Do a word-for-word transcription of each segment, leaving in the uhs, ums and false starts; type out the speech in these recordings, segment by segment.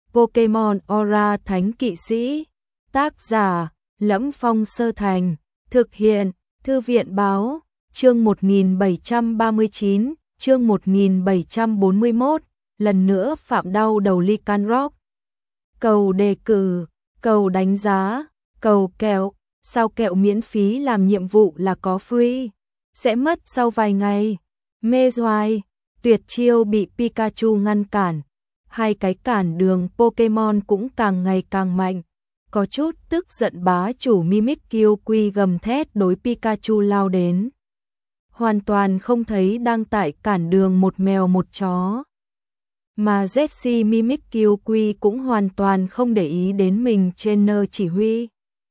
Pokemon Aura Thánh Kỵ Sĩ. Tác giả: Lẫm Phong Sơ Thành. Thực hiện: Thư viện báo. Chương một nghìn bảy trăm ba mươi chín, chương một nghìn bảy trăm bốn mươi mốt, lần nữa phạm đau đầu Lycanroc. Cầu đề cử, cầu đánh giá, cầu kẹo, sao kẹo miễn phí làm nhiệm vụ là có free, sẽ mất sau vài ngày. Mê doai, tuyệt chiêu bị Pikachu ngăn cản, hai cái cản đường Pokemon cũng càng ngày càng mạnh. Có chút tức giận bá chủ Mimikyu gầm thét đối Pikachu lao đến. Hoàn toàn không thấy đang tại cản đường một mèo một chó. Mà Jessie Mimikyu cũng hoàn toàn không để ý đến mình trainer chỉ huy.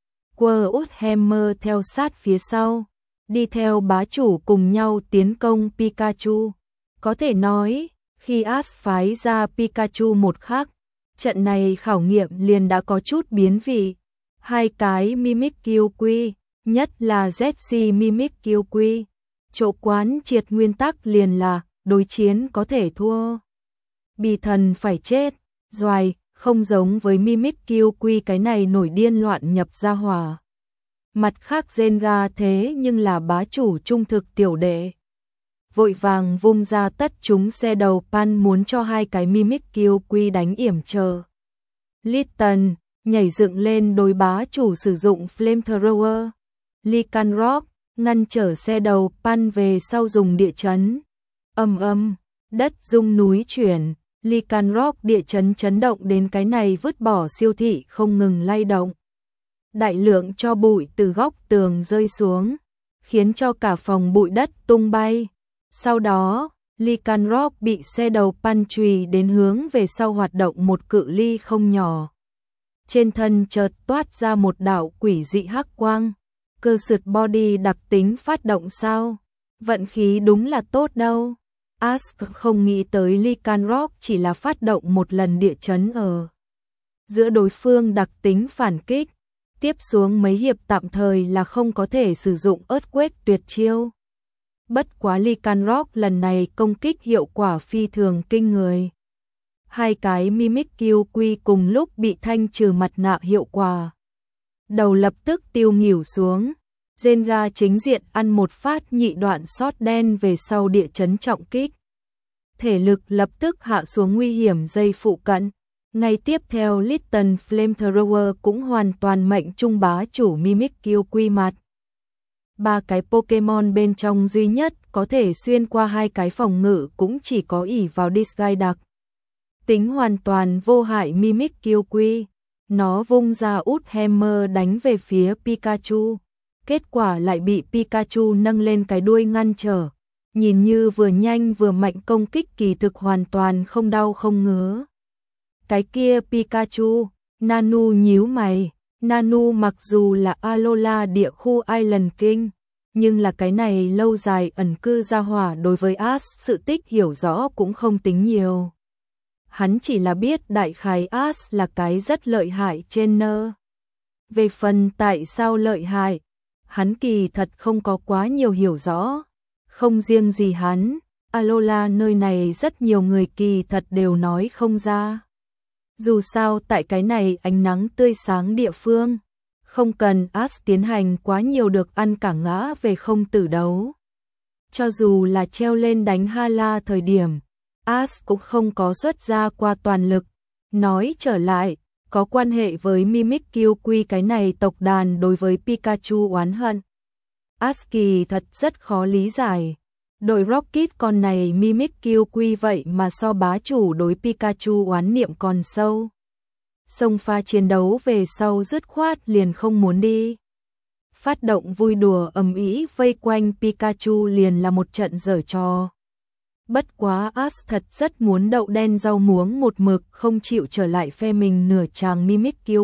Quirrell theo sát phía sau, đi theo bá chủ cùng nhau tiến công Pikachu. Có thể nói, khi Ash phái ra Pikachu một khắc, trận này khảo nghiệm liền đã có chút biến vị. Hai cái Mimikyu, nhất là Jessie Mimikyu, chỗ quán triệt nguyên tắc liền là đối chiến có thể thua, bì thần phải chết. Doài, không giống với Mimikyu cái này nổi điên loạn nhập gia hỏa. Mặt khác Zenga thế nhưng là bá chủ trung thực tiểu đệ. Vội vàng vung ra tất chúng xe đầu pan muốn cho hai cái Mimikyu đánh yểm chờ. Litten nhảy dựng lên đối bá chủ sử dụng Flamethrower. Lycanroc ngăn trở xe đầu pan về sau dùng địa chấn. Âm âm, đất rung núi chuyển, Lycanroc địa chấn chấn động đến cái này vứt bỏ siêu thị không ngừng lay động. Đại lượng cho bụi từ góc tường rơi xuống, khiến cho cả phòng bụi đất tung bay. Sau đó, Lycanroc bị xe đầu pan chùy đến hướng về sau hoạt động một cự ly không nhỏ. Trên thân chợt toát ra một đạo quỷ dị hắc quang. Cơ sượt body đặc tính phát động sao? Vận khí đúng là tốt đâu. Ash không nghĩ tới Lycanroc chỉ là phát động một lần địa chấn ở giữa đối phương đặc tính phản kích. Tiếp xuống mấy hiệp tạm thời là không có thể sử dụng Earthquake tuyệt chiêu. Bất quá Lycanroc lần này công kích hiệu quả phi thường kinh người. Hai cái Mimikyu cùng lúc bị thanh trừ mặt nạ hiệu quả. Đầu lập tức tiêu nghỉu xuống. Zenga chính diện ăn một phát nhị đoạn sót đen về sau địa chấn trọng kích. Thể lực lập tức hạ xuống nguy hiểm dây phụ cận. Ngay tiếp theo Litten Flamethrower cũng hoàn toàn mệnh trung bá chủ Mimikyu mặt. Ba cái Pokemon bên trong duy nhất có thể xuyên qua hai cái phòng ngự cũng chỉ có ỷ vào Disguise đặc tính hoàn toàn vô hại Mimikyu. Nó vung ra út hammer đánh về phía Pikachu. Kết quả lại bị Pikachu nâng lên cái đuôi ngăn trở. Nhìn như vừa nhanh vừa mạnh công kích kỳ thực hoàn toàn không đau không ngứa. Cái kia Pikachu, Nanu nhíu mày. Nanu mặc dù là Alola địa khu Island King, nhưng là cái này lâu dài ẩn cư gia hỏa đối với Ash sự tích hiểu rõ cũng không tính nhiều. Hắn chỉ là biết đại khái Ash là cái rất lợi hại trainer. Về phần tại sao lợi hại, hắn kỳ thật không có quá nhiều hiểu rõ. Không riêng gì hắn, Alola nơi này rất nhiều người kỳ thật đều nói không ra. Dù sao tại cái này ánh nắng tươi sáng địa phương, không cần Ash tiến hành quá nhiều được ăn cả ngã về không tử đấu. Cho dù là treo lên đánh Hala thời điểm, Ash cũng không có xuất ra qua toàn lực. Nói trở lại, có quan hệ với Mimikyu cái này tộc đàn đối với Pikachu oán hận. Ash kỳ thật rất khó lý giải. Đội Rocket con này Mimikyu vậy mà so bá chủ đối Pikachu oán niệm còn sâu. Xông pha chiến đấu về sau dứt khoát liền không muốn đi. Phát động vui đùa ầm ĩ vây quanh Pikachu liền là một trận giở trò. Bất quá Ash thật rất muốn đậu đen rau muống một mực không chịu trở lại phe mình nửa chàng Mimikyu.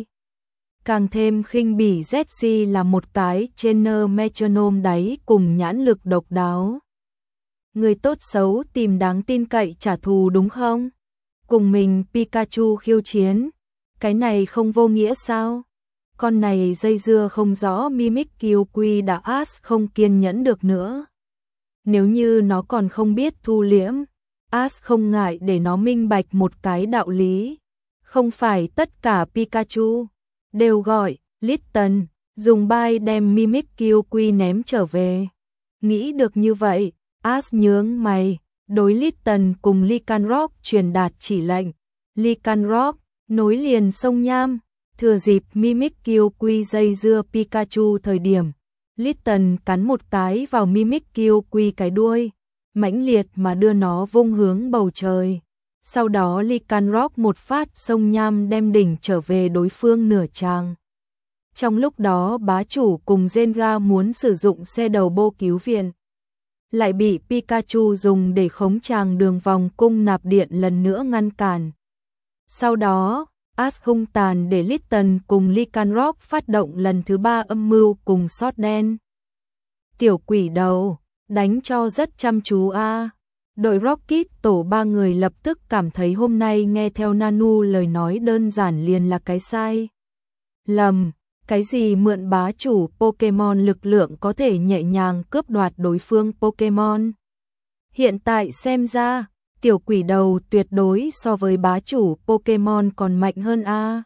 Càng thêm khinh bỉ Jessie là một cái trainer metronome đáy cùng nhãn lực độc đáo. Người tốt xấu tìm đáng tin cậy trả thù đúng không? Cùng mình Pikachu khiêu chiến. Cái này không vô nghĩa sao? Con này dây dưa không rõ Mimikyu đã Ash không kiên nhẫn được nữa. Nếu như nó còn không biết thu liễm, Ash không ngại để nó minh bạch một cái đạo lý. Không phải tất cả Pikachu đều gọi Litten, dùng bay đem Mimikyu Quy ném trở về. Nghĩ được như vậy, Ash nhướng mày, đối Litten cùng Lycanroc truyền đạt chỉ lệnh. Lycanroc nối liền sông Nham, thừa dịp Mimikyu Quy dây dưa Pikachu thời điểm, Litten cắn một cái vào Mimikyu Quy cái đuôi, mãnh liệt mà đưa nó vung hướng bầu trời. Sau đó Lycanroc một phát sông Nham đem đỉnh trở về đối phương nửa tràng. Trong lúc đó bá chủ cùng Zenga muốn sử dụng xe đầu bô cứu viện, lại bị Pikachu dùng để khống tràng đường vòng cung nạp điện lần nữa ngăn cản. Sau đó, Ash hung tàn để Litten cùng Lycanroc phát động lần thứ ba âm mưu cùng sót đen. Tiểu quỷ đầu, đánh cho rất chăm chú a. À. Đội Rocket tổ ba người lập tức cảm thấy hôm nay nghe theo Nanu lời nói đơn giản liền là cái sai lầm. Cái gì mượn bá chủ Pokemon lực lượng có thể nhẹ nhàng cướp đoạt đối phương Pokemon. Hiện tại xem ra, tiểu quỷ đầu tuyệt đối so với bá chủ Pokemon còn mạnh hơn a. À.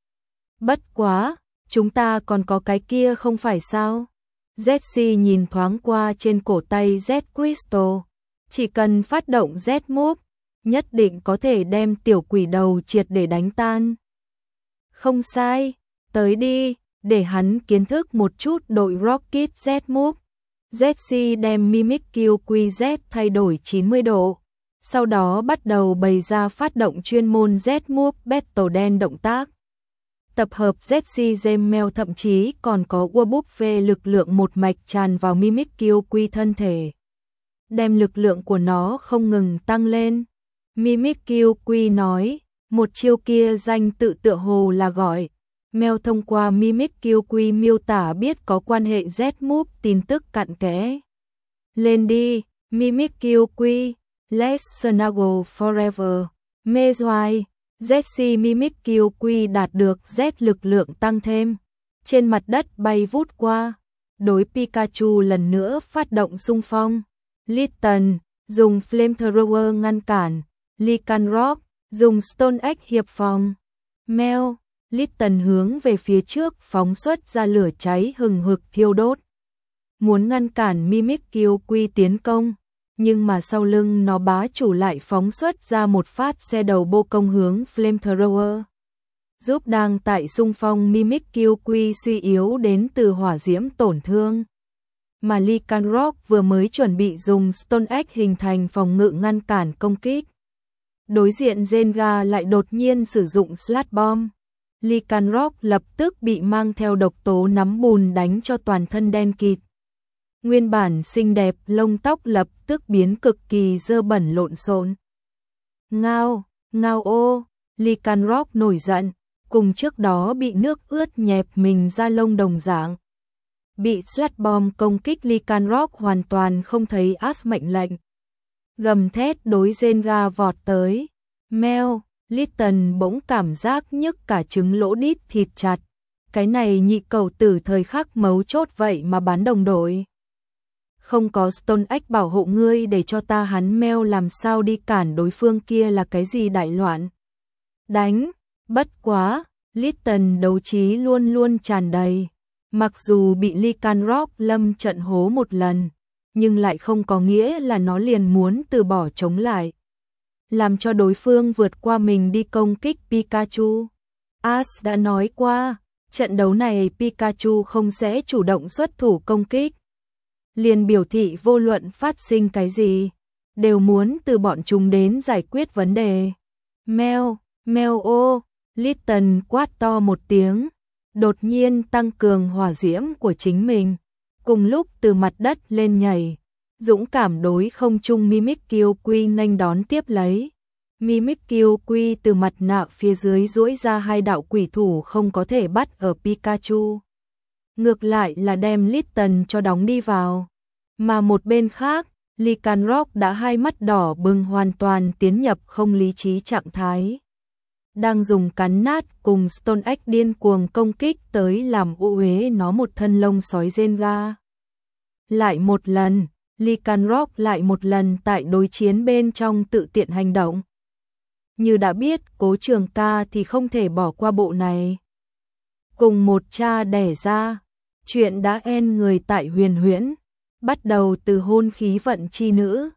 Bất quá, chúng ta còn có cái kia không phải sao? Jessie nhìn thoáng qua trên cổ tay Z Crystal, chỉ cần phát động Z Move, nhất định có thể đem tiểu quỷ đầu triệt để đánh tan. Không sai, tới đi, để hắn kiến thức một chút đội Rocket Z Move. Jessie đem Mimikyu Quy Z thay đổi chín mươi độ, sau đó bắt đầu bày ra phát động chuyên môn Z Move Battle Dance động tác. Tập hợp Jessie Gemmel thậm chí còn có Wurbuffet lực lượng một mạch tràn vào Mimikyu Quy thân thể, đem lực lượng của nó không ngừng tăng lên. Mimikyu Quy nói, một chiêu kia danh tự tựa hồ là gọi. Mel thông qua Mimikyu Quy miêu tả biết có quan hệ Z Move tin tức cặn kẽ. Lên đi, Mimikyu Quy, let's snuggle forever. Meanwhile, Jessie Mimikyu Quy đạt được Z lực lượng tăng thêm, trên mặt đất bay vút qua, đối Pikachu lần nữa phát động xung phong. Litten dùng Flamethrower ngăn cản, Lycanroc dùng Stone Egg hiệp phòng. Mel, Litten hướng về phía trước phóng xuất ra lửa cháy hừng hực thiêu đốt, muốn ngăn cản Mimikyu Quy tiến công, nhưng mà sau lưng nó bá chủ lại phóng xuất ra một phát xe đầu bô công hướng Flamethrower, giúp đang tại xung phong Mimikyu Quy suy yếu đến từ hỏa diễm tổn thương. Mà Lycanroc vừa mới chuẩn bị dùng Stone Egg hình thành phòng ngự ngăn cản công kích. Đối diện Zenga lại đột nhiên sử dụng Sludge Bomb. Lycanroc lập tức bị mang theo độc tố nắm bùn đánh cho toàn thân đen kịt. Nguyên bản xinh đẹp lông tóc lập tức biến cực kỳ dơ bẩn lộn xộn. Ngao, ngao ô, Lycanroc nổi giận, cùng trước đó bị nước ướt nhẹp mình ra lông đồng dạng. Bị Sludge Bomb công kích Lycanroc hoàn toàn không thấy Ash mệnh lệnh. Gầm thét đối Zenga vọt tới. Mel, Litten bỗng cảm giác nhức cả trứng lỗ đít thịt chặt. Cái này nhị cầu tử thời khắc mấu chốt vậy mà bán đồng đội. Không có Stone Egg bảo hộ ngươi để cho ta hắn Mel làm sao đi cản đối phương kia là cái gì đại loạn. Đánh, bất quá, Litten đấu trí luôn luôn tràn đầy. Mặc dù bị Lycanroc lâm trận hố một lần, nhưng lại không có nghĩa là nó liền muốn từ bỏ chống lại, làm cho đối phương vượt qua mình đi công kích Pikachu. Ash đã nói qua, trận đấu này Pikachu không sẽ chủ động xuất thủ công kích. Liền biểu thị vô luận phát sinh cái gì, đều muốn từ bọn chúng đến giải quyết vấn đề. Mel, Mel ô, Litten quát to một tiếng, đột nhiên tăng cường hỏa diễm của chính mình, cùng lúc từ mặt đất lên nhảy, dũng cảm đối không trung Mimikyu Quy nghênh đón tiếp lấy. Mimikyu Quy từ mặt nạ phía dưới duỗi ra hai đạo quỷ thủ không có thể bắt ở Pikachu. Ngược lại là đem Litten cho đóng đi vào. Mà một bên khác, Lycanroc đã hai mắt đỏ bừng hoàn toàn tiến nhập không lý trí trạng thái. Đang dùng cắn nát cùng Stone Egg điên cuồng công kích tới làm u uế nó một thân lông sói Zenga. Lại một lần, Lycanroc lại một lần tại đối chiến bên trong tự tiện hành động. như đã biết Cố Trường Ca thì không thể bỏ qua bộ này. Cùng một cha đẻ ra, chuyện đã en người tại Huyền Huyễn, bắt đầu từ hôn khí vận chi nữ,